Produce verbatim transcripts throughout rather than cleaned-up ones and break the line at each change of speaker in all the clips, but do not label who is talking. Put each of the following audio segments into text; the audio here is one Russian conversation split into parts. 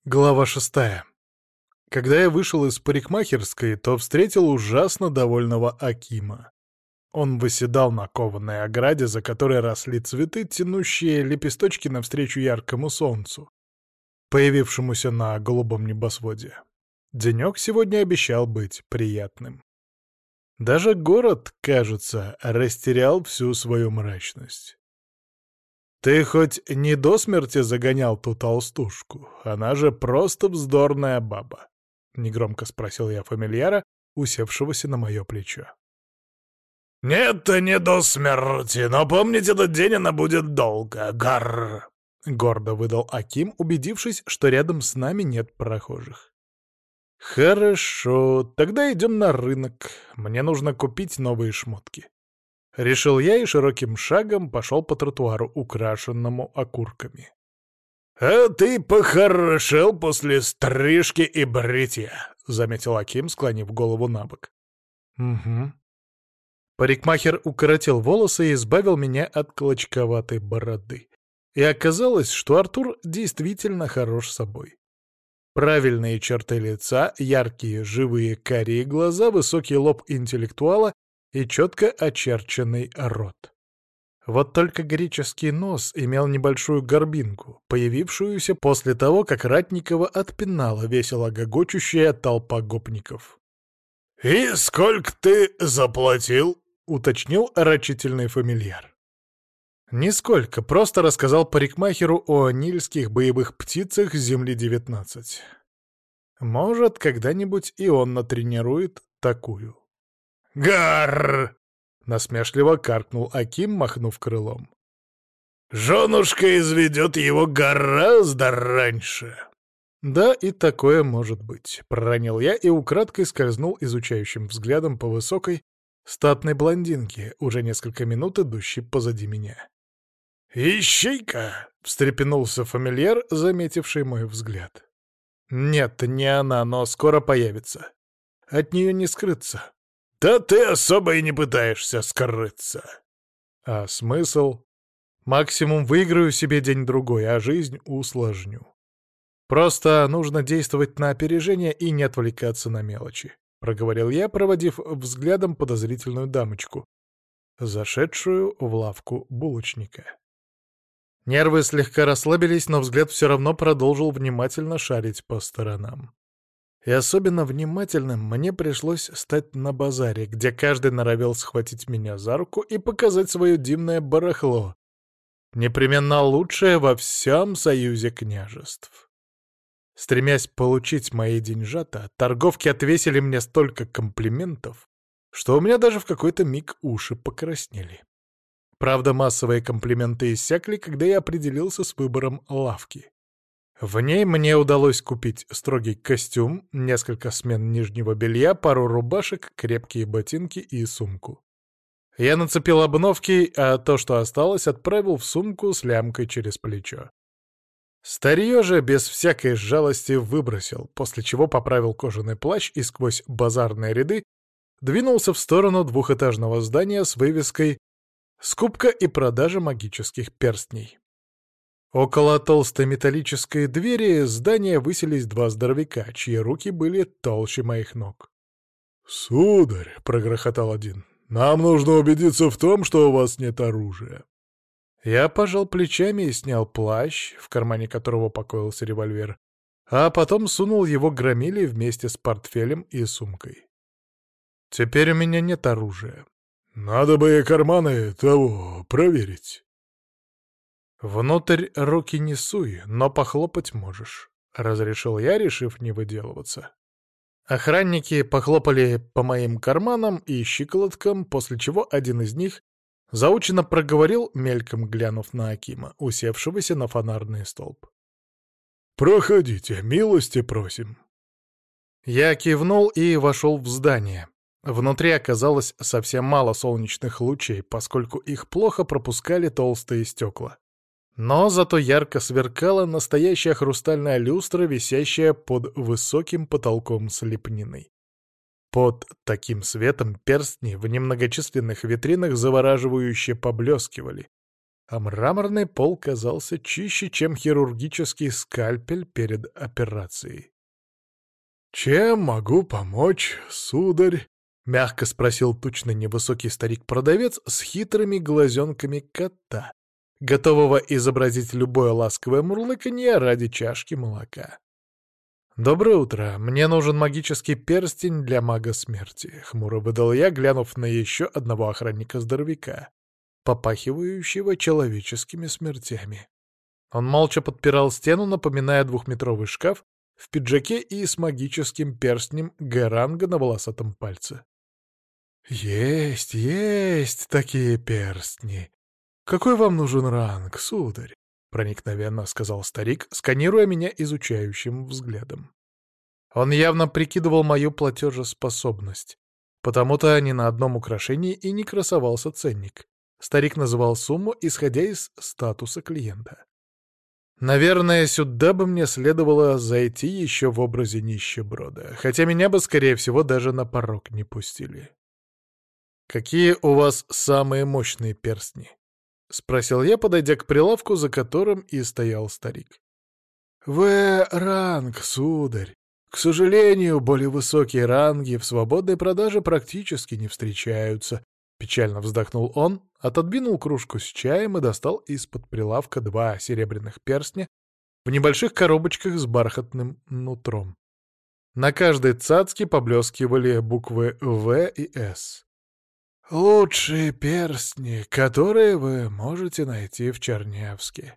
Глава шестая. Когда я вышел из парикмахерской, то встретил ужасно довольного Акима. Он восседал на кованой ограде, за которой росли цветы, тянущие лепесточки навстречу яркому солнцу, появившемуся на голубом небосводе. Денек сегодня обещал быть приятным. Даже город, кажется, растерял всю свою мрачность. «Ты хоть не до смерти загонял ту толстушку? Она же просто вздорная баба», — негромко спросил я фамильяра, усевшегося на мое плечо.
«Нет, не до смерти, но помнить этот день она будет долго, гарр!»
— гордо выдал Аким, убедившись, что рядом с нами нет прохожих. «Хорошо, тогда идем на рынок. Мне нужно купить новые шмотки». Решил я и широким шагом пошел по тротуару, украшенному окурками.
«А ты похорошел после стрижки и бритья», — заметил Аким, склонив голову на бок.
«Угу». Парикмахер укоротил волосы и избавил меня от клочковатой бороды. И оказалось, что Артур действительно хорош собой. Правильные черты лица, яркие, живые карие глаза, высокий лоб интеллектуала и четко очерченный рот. Вот только греческий нос имел небольшую горбинку, появившуюся после того, как Ратникова отпинала весело гогочущая толпа гопников.
«И сколько ты заплатил?»
— уточнил рачительный фамильяр. Нисколько, просто рассказал парикмахеру о нильских боевых птицах Земли девятнадцать. Может, когда-нибудь и он натренирует такую.
«Гарр!»
— насмешливо каркнул Аким, махнув крылом.
«Женушка изведет его гораздо раньше!»
«Да, и такое может быть», — проронил я и украдкой скользнул изучающим взглядом по высокой, статной блондинке, уже несколько минут идущей позади меня.
«Ищейка!» —
встрепенулся фамильяр, заметивший мой взгляд. «Нет, не она, но скоро появится. От нее не скрыться».
«Да ты особо и не пытаешься скрыться».
«А смысл? Максимум выиграю себе день-другой, а жизнь усложню. Просто нужно действовать на опережение и не отвлекаться на мелочи», — проговорил я, проводив взглядом подозрительную дамочку, зашедшую в лавку булочника. Нервы слегка расслабились, но взгляд все равно продолжил внимательно шарить по сторонам. И особенно внимательным мне пришлось стать на базаре, где каждый норовел схватить меня за руку и показать свое дивное барахло, непременно лучшее во всем союзе княжеств. Стремясь получить мои деньжата, торговки отвесили мне столько комплиментов, что у меня даже в какой-то миг уши покраснели. Правда, массовые комплименты иссякли, когда я определился с выбором лавки. В ней мне удалось купить строгий костюм, несколько смен нижнего белья, пару рубашек, крепкие ботинки и сумку. Я нацепил обновки, а то, что осталось, отправил в сумку с лямкой через плечо. Старье же без всякой жалости выбросил, после чего поправил кожаный плащ и сквозь базарные ряды двинулся в сторону двухэтажного здания с вывеской «Скупка и продажа магических перстней». Около толстой металлической двери здания высились два здоровяка, чьи руки были толще моих ног.
«Сударь», — прогрохотал один, — «нам нужно убедиться в том, что у вас нет оружия».
Я пожал плечами и снял плащ, в кармане которого покоился револьвер, а потом сунул его громиле вместе с портфелем и сумкой. Теперь у меня нет оружия.
«Надо бы и карманы того проверить».
«Внутрь руки не суй, но похлопать можешь», — разрешил я, решив не выделываться. Охранники похлопали по моим карманам и щиколоткам, после чего один из них заученно проговорил, мельком глянув на Акима, усевшегося на фонарный столб.
«Проходите, милости просим».
Я кивнул и вошел в здание. Внутри оказалось совсем мало солнечных лучей, поскольку их плохо пропускали толстые стекла. Но зато ярко сверкала настоящая хрустальная люстра, висящая под высоким потолком с лепниной. Под таким светом перстни в немногочисленных витринах завораживающе поблескивали, а мраморный пол казался чище, чем хирургический скальпель перед операцией. «Чем могу помочь, сударь?» — мягко спросил тучный невысокий старик-продавец с хитрыми глазенками кота, готового изобразить любое ласковое мурлыканье ради чашки молока. «Доброе утро. Мне нужен магический перстень для мага смерти», — хмуро выдал я, глянув на еще одного охранника-здоровяка, попахивающего человеческими смертями. Он молча подпирал стену, напоминая двухметровый шкаф, в пиджаке и с магическим перстнем Г-ранга на волосатом пальце. «Есть, есть такие перстни. Какой вам нужен ранг, сударь?» — проникновенно сказал старик, сканируя меня изучающим взглядом. Он явно прикидывал мою платежеспособность, потому-то ни на одном украшении и не красовался ценник. Старик называл сумму, исходя из статуса клиента. Наверное, сюда бы мне следовало зайти еще в образе нищеброда, хотя меня бы, скорее всего, даже на порог не пустили. «Какие у вас самые мощные перстни?» — спросил я, подойдя к прилавку, за которым и стоял старик. «В-ранг, сударь. К сожалению, более высокие ранги в свободной продаже практически не встречаются», — печально вздохнул он, отодвинул кружку с чаем и достал из-под прилавка два серебряных перстня в небольших коробочках с бархатным нутром. На каждой цацке поблескивали буквы «В» и «С». «Лучшие перстни, которые вы можете найти в Чернявске.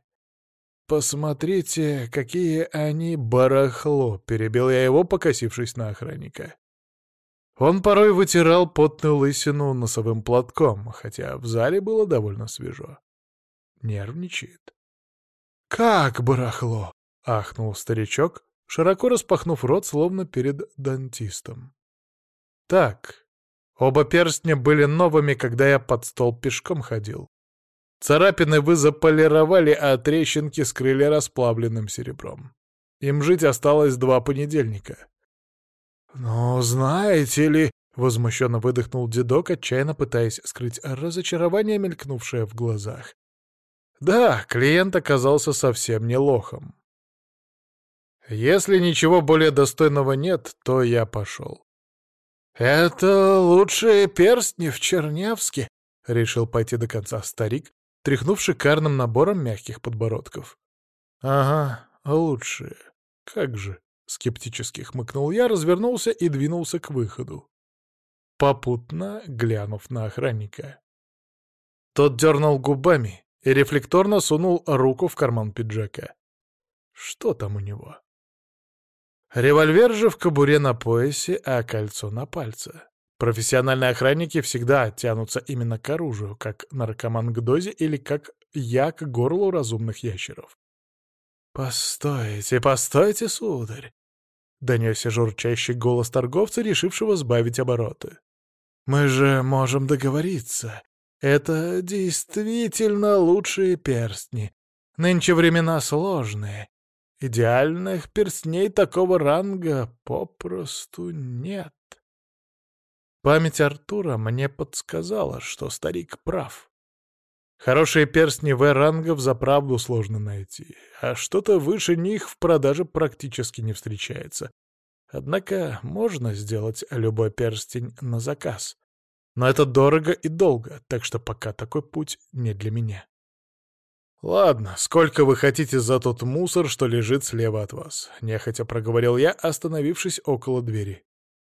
Посмотрите, какие они барахло», — перебил я его, покосившись на охранника. Он порой вытирал потную лысину носовым платком, хотя в зале было довольно свежо. Нервничает. «Как барахло?» — ахнул старичок, широко распахнув рот, словно перед дантистом. «Так, оба перстня были новыми, когда я под стол пешком ходил. Царапины вы заполировали, а трещинки скрыли расплавленным серебром. Им жить осталось два понедельника». «Ну, знаете ли...» — возмущенно выдохнул дедок, отчаянно пытаясь скрыть разочарование, мелькнувшее в глазах. Да, клиент оказался совсем не лохом. Если ничего более достойного нет, то я пошел. «Это лучшие перстни в Чернявске», — решил пойти до конца старик, тряхнув шикарным набором мягких подбородков. «Ага, лучшие. Как же», — скептически хмыкнул я, развернулся и двинулся к выходу, попутно глянув на охранника. Тот дернул губами и рефлекторно сунул руку в карман пиджака. Что там у него? Револьвер же в кобуре на поясе, а кольцо на пальце. Профессиональные охранники всегда тянутся именно к оружию, как наркоман к дозе или как я к горлу разумных ящеров. «Постойте, постойте, сударь!» — донесся журчащий голос торговца, решившего сбавить обороты. «Мы же можем договориться. Это действительно лучшие перстни. Нынче времена сложные. Идеальных перстней такого ранга попросту нет». Память Артура мне подсказала, что старик прав. Хорошие перстни В-ранга взаправду сложно найти, а что-то выше них в продаже практически не встречается. Однако можно сделать любой перстень на заказ. Но это дорого и долго, так что пока такой путь не для меня. «Ладно, сколько вы хотите за тот мусор, что лежит слева от вас?» — нехотя проговорил я, остановившись около двери.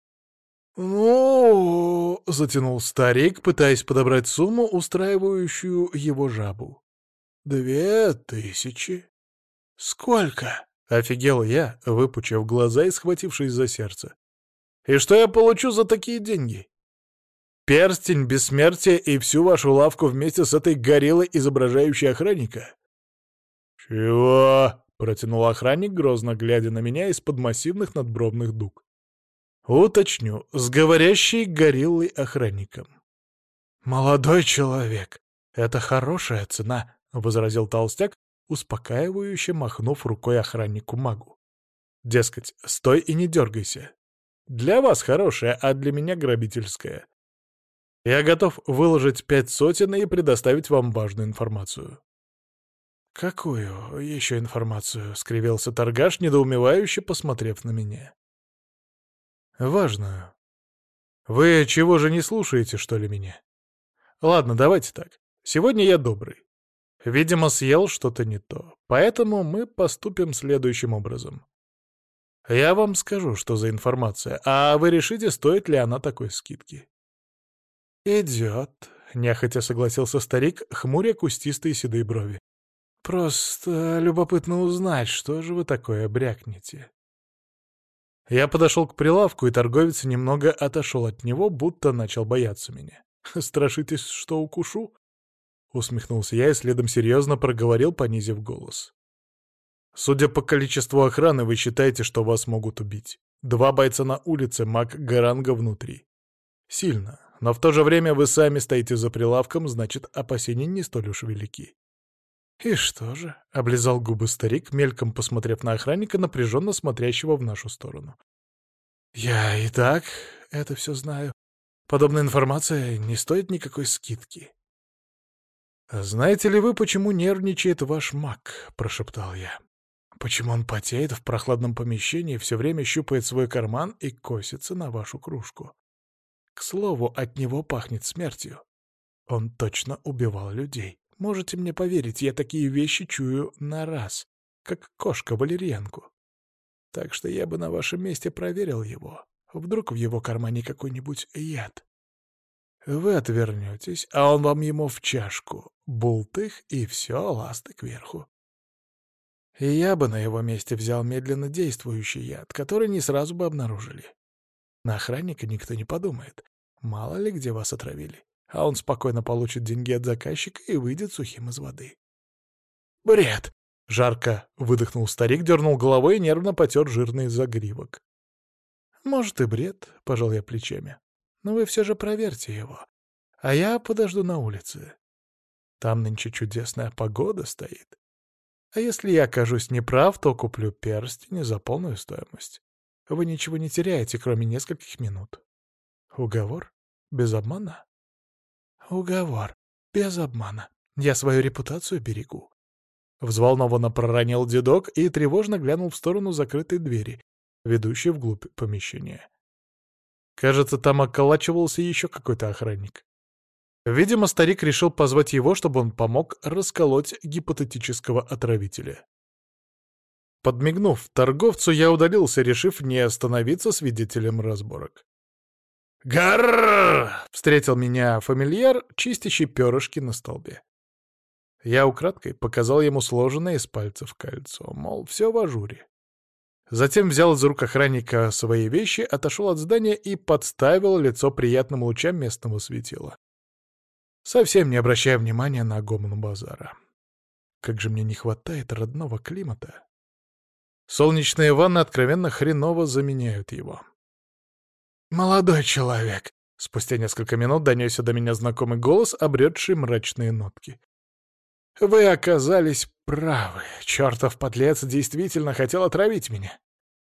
«Ну...» — затянул старик, пытаясь подобрать сумму, устраивающую его жабу. «Две тысячи». «Сколько?» — офигел я, выпучив глаза и схватившись за сердце. «И что я получу за такие деньги? Перстень бессмертия и всю вашу лавку вместе с этой гориллой, изображающей охранника?» «Чего?» — протянул охранник, грозно глядя на меня из-под массивных надбровных дуг. «Уточню, с говорящей гориллой охранником». «Молодой человек, это хорошая цена», — возразил толстяк, успокаивающе махнув рукой охраннику-магу. «Дескать, стой и не дергайся. Для вас хорошая, а для меня грабительская. Я готов выложить пять сотен и предоставить вам важную информацию. «Какую еще информацию?» — скривился торгаш, недоумевающе посмотрев на меня. «Важную. Вы чего же не слушаете, что ли, меня? Ладно, давайте так. Сегодня я добрый. Видимо, съел что-то не то. Поэтому мы поступим следующим образом. Я вам скажу, что за информация, а вы решите, стоит ли она такой скидки». «Идет», — нехотя согласился старик, хмуря кустистые седые брови. «Просто любопытно узнать, что же вы такое брякнете». Я подошел к прилавку, и торговец немного отошел от него, будто начал бояться меня. «Страшитесь, что укушу?» — усмехнулся я и следом серьезно проговорил, понизив голос. «Судя по количеству охраны, вы считаете, что вас могут убить. Два бойца на улице, маг Гаранга внутри. Сильно, но в то же время вы сами стоите за прилавком, значит, опасения не столь уж велики». «И что же?» — облизал губы старик, мельком посмотрев на охранника, напряженно смотрящего в нашу сторону. «Я и так это все знаю. Подобная информация не стоит никакой скидки». «Знаете ли вы, почему нервничает ваш маг?» — прошептал я. «Почему он потеет в прохладном помещении, все время щупает свой карман и косится на вашу кружку? К слову, от него пахнет смертью. Он точно убивал людей. Можете мне поверить, я такие вещи чую на раз, как кошка валерьянку. Так что я бы на вашем месте проверил его. Вдруг в его кармане какой-нибудь яд. Вы отвернетесь, а он вам ему в чашку. Бултых, и все, ласты кверху. И я бы на его месте взял медленно действующий яд, который не сразу бы обнаружили. На охранника никто не подумает. Мало ли где вас отравили. А он спокойно получит деньги от заказчика и выйдет сухим из воды. «Бред!» — жарко выдохнул старик, дернул головой и нервно потер жирный загривок. «Может, и бред», — пожал я плечами. «Но вы все же проверьте его. А я подожду на улице. Там нынче чудесная погода стоит. А если я окажусь неправ, то куплю перстень за полную стоимость. Вы ничего не теряете, кроме нескольких минут. Уговор? Без обмана?» «Уговор. Без обмана. Я свою репутацию берегу». Взволнованно проронил дедок и тревожно глянул в сторону закрытой двери, ведущей вглубь помещения. Кажется, там околачивался еще какой-то охранник. Видимо, старик решил позвать его, чтобы он помог расколоть гипотетического отравителя. Подмигнув торговцу, я удалился, решив не становиться свидетелем разборок. «Гаррррр!» — встретил меня фамильяр, чистящий перышки на столбе. Я украдкой показал ему сложенное из пальцев кольцо, мол, все в ажуре. Затем взял из рук охранника свои вещи, отошел от здания и подставил лицо приятным лучам местного светила, совсем не обращая внимания на гомон базара. Как же мне не хватает родного климата. Солнечные ванны откровенно хреново заменяют его. «Молодой человек!» — спустя несколько минут донесся до меня знакомый голос, обретший мрачные нотки. «Вы оказались правы. Чертов подлец действительно хотел отравить меня.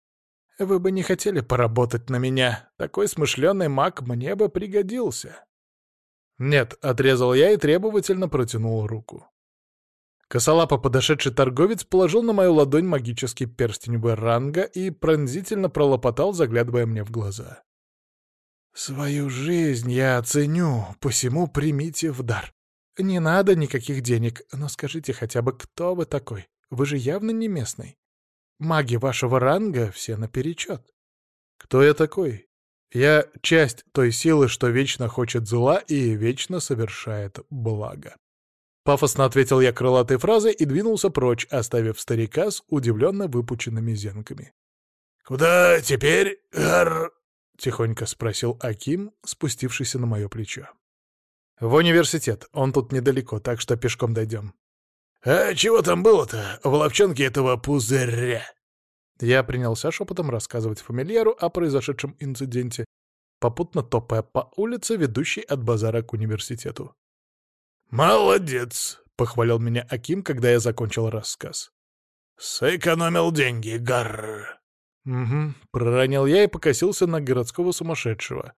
Вы бы не хотели поработать на меня. Такой смышленый маг мне бы пригодился». «Нет», — отрезал я и требовательно протянул руку. Косолапо подошедший торговец положил на мою ладонь магический перстень Гаранга и пронзительно пролопотал, заглядывая мне в глаза. «Свою жизнь я оценю, посему примите в дар. Не надо никаких денег, но скажите хотя бы, кто вы такой? Вы же явно не местный. Маги вашего ранга все наперечет». «Кто я такой? Я часть той силы, что вечно хочет зла и вечно совершает благо». Пафосно ответил я крылатой фразой и двинулся прочь, оставив старика с удивленно выпученными зенками.
«Куда теперь, Гар?»
— тихонько спросил Аким, спустившийся на мое плечо. «В университет. Он тут недалеко, так что пешком дойдем».
«А чего там было-то в лапчонке этого пузыря?»
Я принялся шепотом рассказывать фамильяру о произошедшем инциденте, попутно топая по улице, ведущей от базара к университету.
«Молодец!» —
похвалил меня Аким, когда я закончил рассказ.
«Сэкономил деньги, Гарр!»
«Угу», — проронил я и покосился на городского сумасшедшего,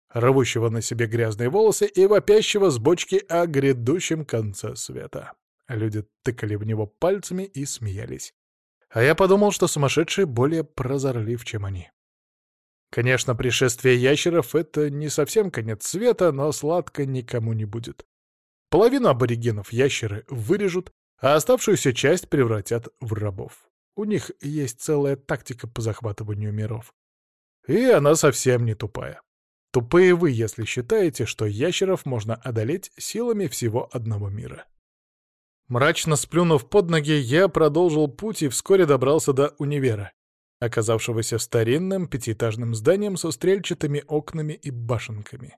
рвущего на себе грязные волосы и вопящего с бочки о грядущем конце света. Люди тыкали в него пальцами и смеялись. А я подумал, что сумасшедший более прозорлив, чем они. Конечно, пришествие ящеров — это не совсем конец света, но сладко никому не будет. Половину аборигенов ящеры вырежут, а оставшуюся часть превратят в рабов. У них есть целая тактика по захватыванию миров. И она совсем не тупая. Тупые вы, если считаете, что ящеров можно одолеть силами всего одного мира. Мрачно сплюнув под ноги, я продолжил путь и вскоре добрался до универа, оказавшегося старинным пятиэтажным зданием со стрельчатыми окнами и башенками.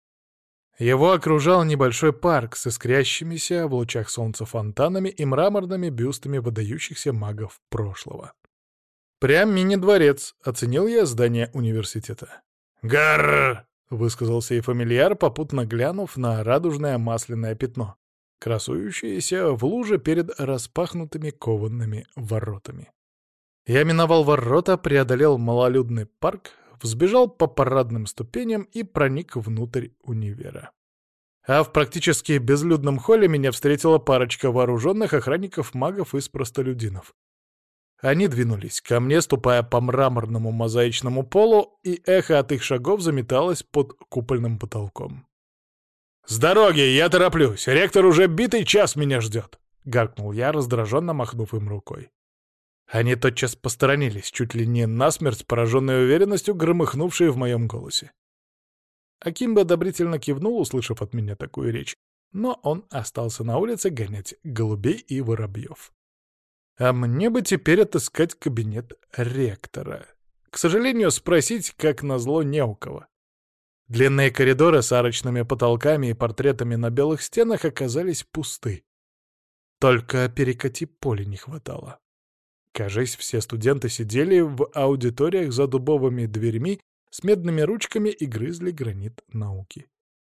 Его окружал небольшой парк с искрящимися в лучах солнца фонтанами и мраморными бюстами выдающихся магов прошлого. «Прям мини-дворец», — оценил я здание университета. «Гарр!» — высказался и фамильяр, попутно глянув на радужное масляное пятно, красующееся в луже перед распахнутыми коваными воротами. Я миновал ворота, преодолел малолюдный парк, взбежал по парадным ступеням и проник внутрь универа. А в практически безлюдном холле меня встретила парочка вооруженных охранников-магов из простолюдинов. Они двинулись ко мне, ступая по мраморному мозаичному полу, и эхо от их шагов заметалось под купольным потолком. «С дороги, я тороплюсь! Ректор уже битый час меня ждет!» — гаркнул я, раздраженно махнув им рукой. Они тотчас посторонились, чуть ли не насмерть, пораженной уверенностью, громыхнувшей в моем голосе. Акимба одобрительно кивнул, услышав от меня такую речь, но он остался на улице гонять голубей и воробьев. А мне бы теперь отыскать кабинет ректора. К сожалению, спросить, как назло, не у кого. Длинные коридоры с арочными потолками и портретами на белых стенах оказались пусты. Только перекати поле не хватало. Кажись, все студенты сидели в аудиториях за дубовыми дверьми с медными ручками и грызли гранит науки.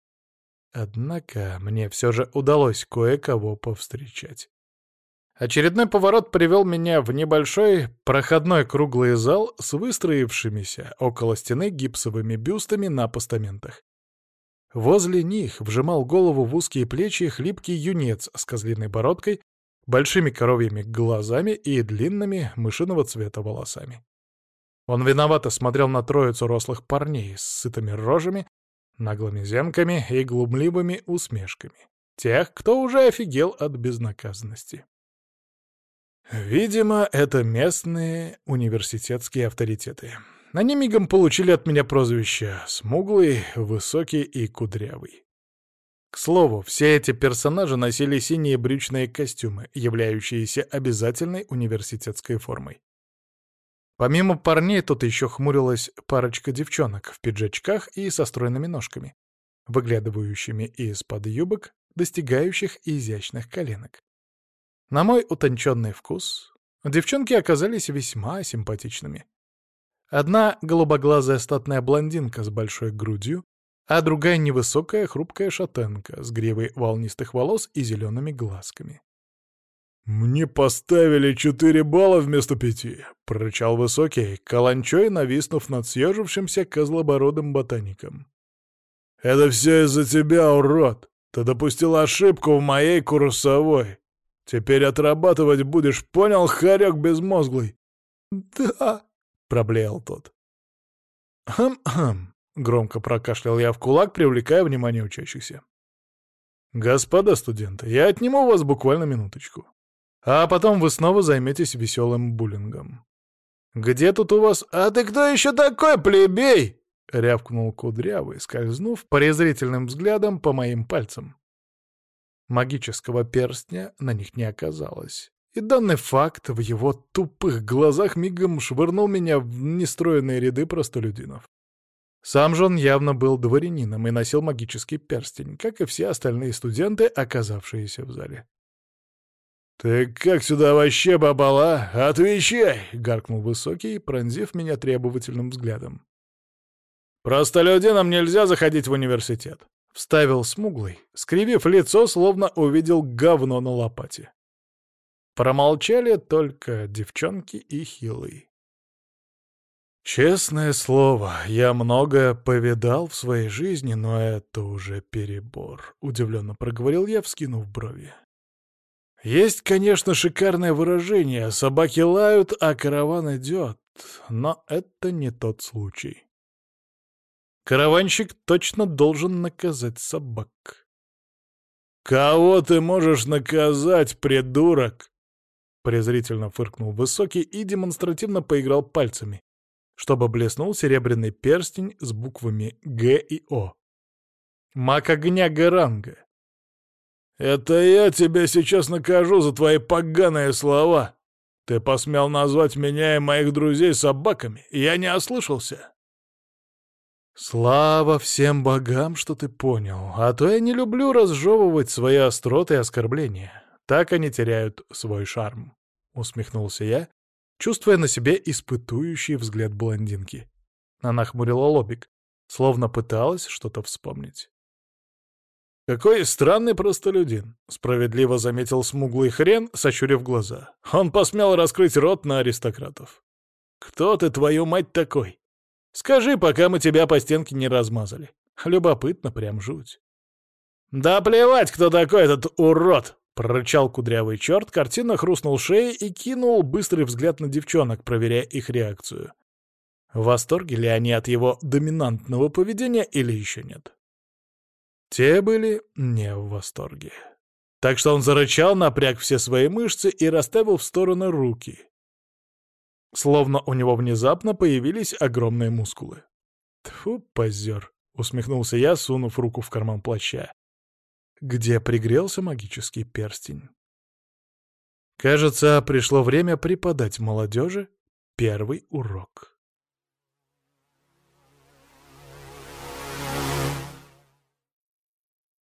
Однако мне все же удалось кое-кого повстречать. Очередной поворот привел меня в небольшой проходной круглый зал с выстроившимися около стены гипсовыми бюстами на постаментах. Возле них вжимал голову в узкие плечи хлипкий юнец с козлиной бородкой, большими коровьими глазами и длинными мышиного цвета волосами. Он виновато смотрел на троицу рослых парней с сытыми рожами, наглыми зенками и глумливыми усмешками. Тех, кто уже офигел от безнаказанности. Видимо, это местные университетские авторитеты. Они мигом получили от меня прозвище «смуглый», «высокий» и «кудрявый». К слову, все эти персонажи носили синие брючные костюмы, являющиеся обязательной университетской формой. Помимо парней тут еще хмурилась парочка девчонок в пиджачках и со стройными ножками, выглядывающими из-под юбок, достигающих изящных коленок. На мой утонченный вкус, девчонки оказались весьма симпатичными. Одна голубоглазая статная блондинка с большой грудью, а другая невысокая хрупкая шатенка с гривой волнистых волос и зелеными глазками. «Мне поставили четыре балла вместо пяти», — прорычал высокий, каланчой нависнув над съежившимся козлобородым ботаником. «Это все из-за тебя, урод! Ты допустил ошибку в моей курсовой. Теперь отрабатывать будешь, понял, хорек безмозглый?» «Да», — проблеял тот. «Хм-хм», — громко прокашлял я в кулак, привлекая внимание учащихся. «Господа студенты, я отниму у вас буквально минуточку. А потом вы снова займетесь веселым буллингом. Где тут у вас...» «А ты кто еще такой, плебей?» — рявкнул кудрявый, скользнув презрительным взглядом по моим пальцам. Магического перстня на них не оказалось, и данный факт в его тупых глазах мигом швырнул меня в нестроенные ряды простолюдинов. Сам же он явно был дворянином и носил магический перстень, как и все остальные студенты, оказавшиеся в зале. «Ты как сюда вообще попал, а? Отвечай!» — гаркнул высокий, пронзив меня требовательным взглядом. «Простолюдинам нельзя заходить в университет», — вставил смуглый, скривив лицо, словно увидел говно на лопате. Промолчали только девчонки и хилый. Честное слово, я многое повидал в своей жизни, но это уже перебор, — удивленно проговорил я, вскинув брови. Есть, конечно, шикарное выражение «собаки лают, а караван идет», но это не тот случай. Караванщик точно должен наказать собак.
«Кого ты можешь наказать, придурок?»
Презрительно фыркнул Высокий и демонстративно поиграл пальцами, чтобы блеснул серебряный перстень с буквами «Г» и «О». Маг огня Гаранга.
«Это я тебя сейчас накажу за твои поганые слова. Ты посмел назвать меня и моих друзей собаками, и я не ослышался».
«Слава всем богам, что ты понял, а то я не люблю разжевывать свои остроты и оскорбления. Так они теряют свой шарм», — усмехнулся я, чувствуя на себе испытующий взгляд блондинки. Она нахмурила лобик, словно пыталась что-то вспомнить.
«Какой странный простолюдин», — справедливо заметил смуглый хрен, сощурив глаза. «Он посмел раскрыть рот на аристократов. Кто ты, твою мать, такой? Скажи, пока мы тебя по стенке не размазали. Любопытно, прям жуть». «Да плевать, кто такой этот урод!» — прорычал кудрявый черт, картинно хрустнул шеей и кинул быстрый взгляд на девчонок, проверяя их реакцию. В восторге ли они от его доминантного поведения или еще нет? Те были не в восторге. Так что он зарычал, напряг все свои мышцы и расставил в стороны руки. Словно у него внезапно появились огромные мускулы. «Тьфу, позер!» — усмехнулся я, сунув руку в карман плаща, где пригрелся магический перстень. Кажется, пришло время преподать молодежи первый урок.